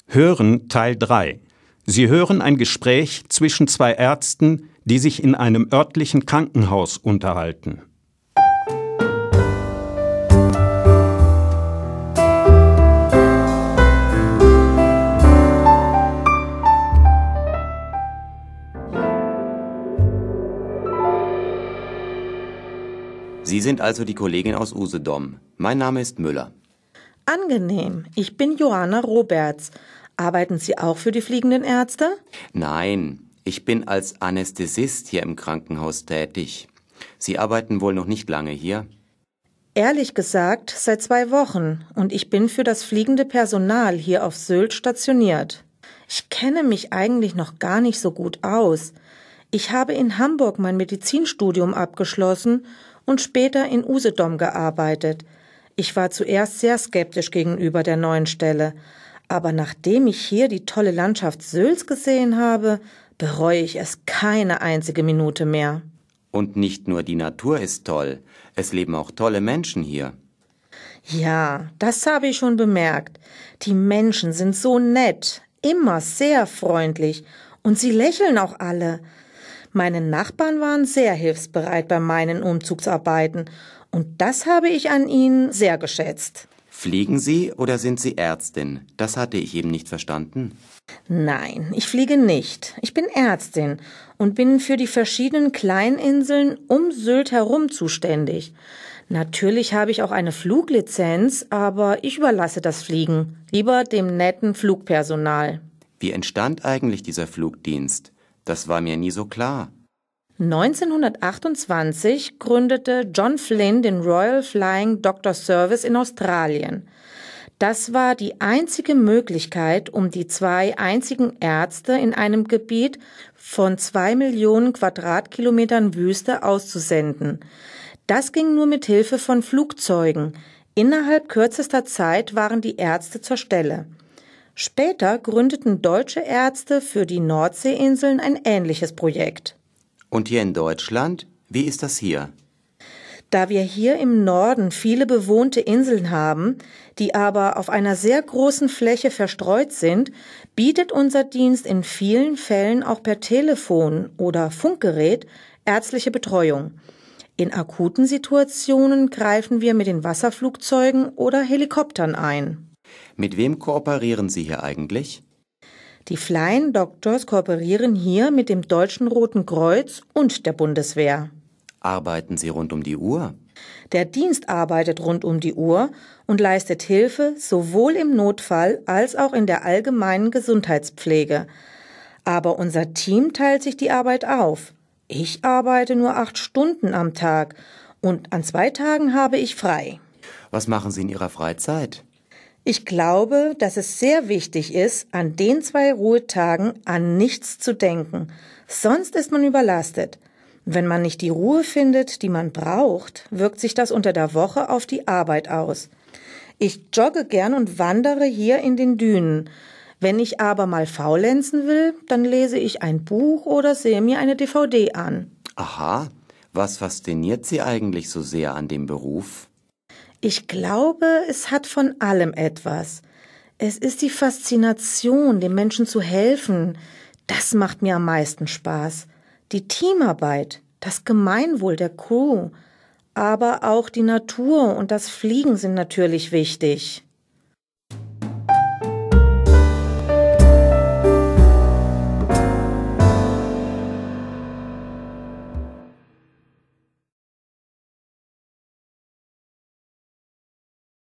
Hören Teil 3. Sie hören ein Gespräch zwischen zwei Ärzten, die sich in einem örtlichen Krankenhaus unterhalten. Sie sind also die Kollegin aus Usedom. Mein Name ist Müller. Angenehm, ich bin Johanna Roberts. Arbeiten Sie auch für die fliegenden Ärzte? Nein, ich bin als Anästhesist hier im Krankenhaus tätig. Sie arbeiten wohl noch nicht lange hier? Ehrlich gesagt, seit 2 Wochen und ich bin für das fliegende Personal hier auf Sylt stationiert. Ich kenne mich eigentlich noch gar nicht so gut aus. Ich habe in Hamburg mein Medizinstudium abgeschlossen und später in Usedom gearbeitet. Ich war zuerst sehr skeptisch gegenüber der neuen Stelle, aber nachdem ich hier die tolle Landschaft Sylts gesehen habe, bereue ich es keine einzige Minute mehr. Und nicht nur die Natur ist toll, es leben auch tolle Menschen hier. Ja, das habe ich schon bemerkt. Die Menschen sind so nett, immer sehr freundlich und sie lächeln auch alle. Meine Nachbarn waren sehr hilfsbereit bei meinen Umzugsarbeiten und das habe ich an ihnen sehr geschätzt. Fliegen Sie oder sind Sie Ärztin? Das hatte ich eben nicht verstanden. Nein, ich fliege nicht. Ich bin Ärztin und bin für die verschiedenen Kleininseln um Sylt herum zuständig. Natürlich habe ich auch eine Fluglizenz, aber ich überlasse das Fliegen lieber dem netten Flugpersonal. Wie entstand eigentlich dieser Flugdienst? Das war mir nie so klar. 1928 gründete John Flynn den Royal Flying Doctor Service in Australien. Das war die einzige Möglichkeit, um die 2 einzigen Ärzte in einem Gebiet von 2 Millionen Quadratkilometern Wüste auszusenden. Das ging nur mit Hilfe von Flugzeugen. Innerhalb kürzester Zeit waren die Ärzte zur Stelle. Später gründeten deutsche Ärzte für die Nordseeinseln ein ähnliches Projekt. Und hier in Deutschland? Wie ist das hier? Da wir hier im Norden viele bewohnte Inseln haben, die aber auf einer sehr großen Fläche verstreut sind, bietet unser Dienst in vielen Fällen auch per Telefon oder Funkgerät ärztliche Betreuung. In akuten Situationen greifen wir mit den Wasserflugzeugen oder Helikoptern ein. Mit wem kooperieren Sie hier eigentlich? Die Flying Doctors kooperieren hier mit dem Deutschen Roten Kreuz und der Bundeswehr. Arbeiten Sie rund um die Uhr? Der Dienst arbeitet rund um die Uhr und leistet Hilfe sowohl im Notfall als auch in der allgemeinen Gesundheitspflege. Aber unser Team teilt sich die Arbeit auf. Ich arbeite nur 8 Stunden am Tag und an 2 Tagen habe ich frei. Was machen Sie in Ihrer Freizeit? Ich glaube, dass es sehr wichtig ist, an den 2 Ruhetagen an nichts zu denken. Sonst ist man überlastet. Wenn man nicht die Ruhe findet, die man braucht, wirkt sich das unter der Woche auf die Arbeit aus. Ich jogge gern und wandere hier in den Dünen. Wenn ich aber mal faulenzen will, dann lese ich ein Buch oder sehe mir eine DVD an. Aha, was fasziniert Sie eigentlich so sehr an dem Beruf? Ich glaube, es hat von allem etwas. Es ist die Faszination, dem Menschen zu helfen. Das macht mir am meisten Spaß. Die Teamarbeit, das Gemeinwohl der Crew, aber auch die Natur und das Fliegen sind natürlich wichtig.